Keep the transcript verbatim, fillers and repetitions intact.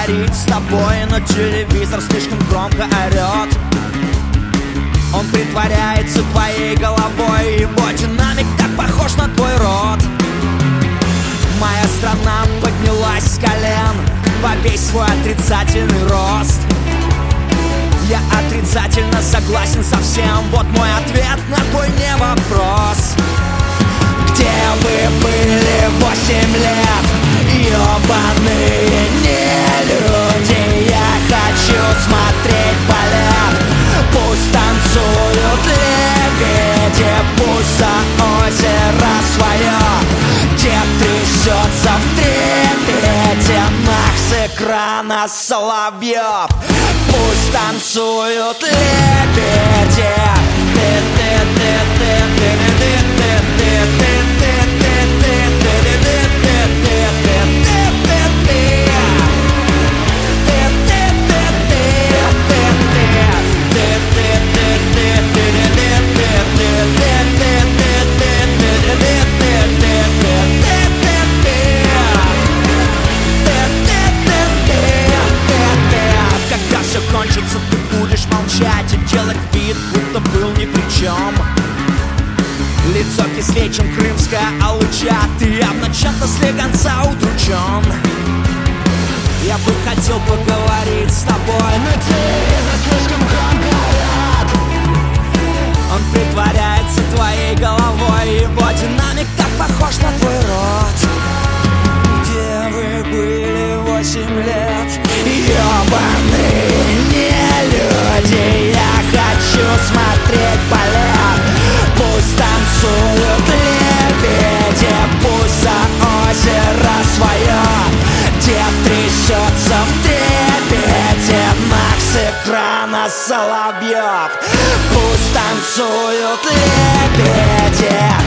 поговорить с тобой, но телевизор слишком громко орет. Он притворяется твоей головой, его динамик так похож на твой рот. Моя страна поднялась с колен во весь свой отрицательный рост. Я отрицательно согласен со всем, вот мой ответ на твой не вопрос. Где вы были восемь лет, ёбаные нелюди? Я хочу смотреть балет. Пусть танцуют лебеди, пусть за озеро свое дед трясется в трепете, нах с экрана Соловьев. Пусть танцуют лебеди. Когда все кончится, ты будешь молчать и делать вид, будто был ни при чем. Лицо кислее, чем крымская алыча, ты явно чем-то слегонца удручен. Я бы хотел поговорить с тобой, но телевизор слишком громко орет. Он притворяется твоей головой, его динамик так похож на твой рот. Где вы были восемь лет, ёбаные нелюди? Я хочу смотреть балет. Пусть танцуют лебеди, пусть за озеро свое дед трясется в трепете, нах с экрана Соловьев. Пусть танцуют лебеди.